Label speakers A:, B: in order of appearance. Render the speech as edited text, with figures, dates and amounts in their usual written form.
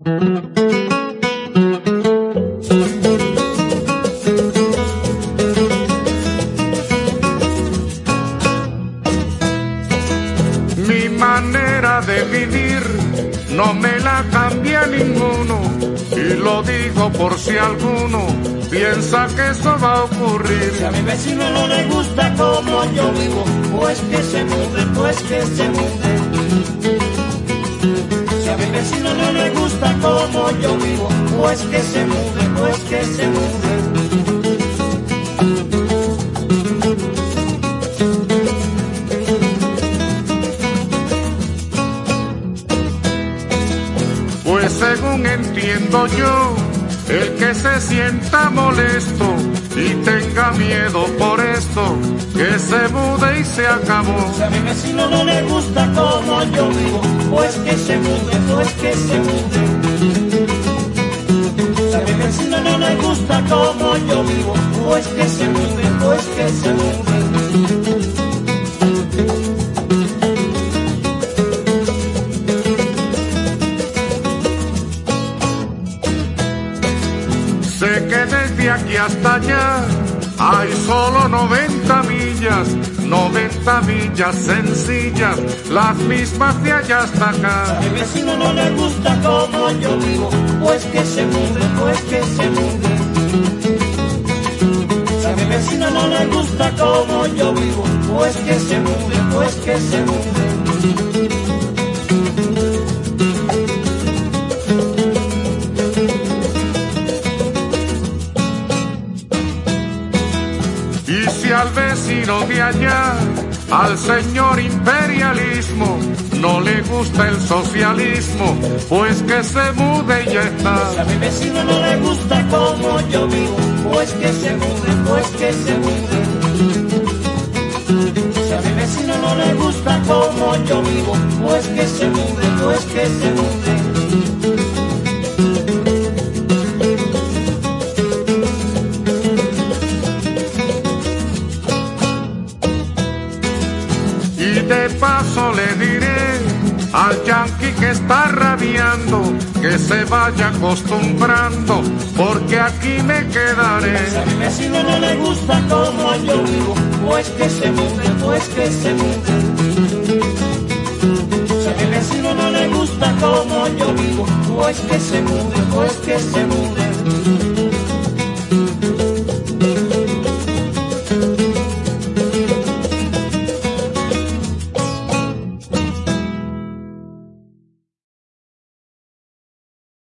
A: Mi manera de vivir no me la cambia ninguno, y lo digo por si alguno piensa que eso va a ocurrir.
B: Si a mi vecino no le gusta como yo vivo, pues que se mude, pues que se mude. Si a mi vecino no le gusta como yo vivo, pues que se mude, pues que se mude.
A: Pues según entiendo yo, el que se sienta molesto y tenga miedo por esto, que se mude y se acabó.
B: Si a mi vecino no le gusta como yo vivo, pues que se mude, pues que se mude. Si a mi vecino no le gusta como yo vivo, pues que se mude, pues que se mude.
A: Sé que desde aquí hasta allá hay solo 90 millas, 90 millas sencillas, las mismas de allá hasta acá.
B: Si a mi vecino no le gusta como yo vivo, pues que se mude, pues que se mude. Si a mi vecino no le gusta como yo vivo, pues que se mude, pues que se mude.
A: Y si al vecino de allá, al señor imperialismo, no le gusta el socialismo, pues que se mude y ya está.
B: Si a mi vecino no le gusta como yo vivo, pues que se mude, pues que se mude. Si a mi vecino no le gusta como yo vivo, pues que se mude, pues que se mude.
A: Y de paso le diré al yanqui que está rabiando que se vaya acostumbrando, porque aquí me quedaré.
B: Si a mi vecino no le gusta como yo vivo, pues que se mude, pues que se mude. Si a mi vecino no le gusta como yo vivo, pues que se mude, pues que se mude.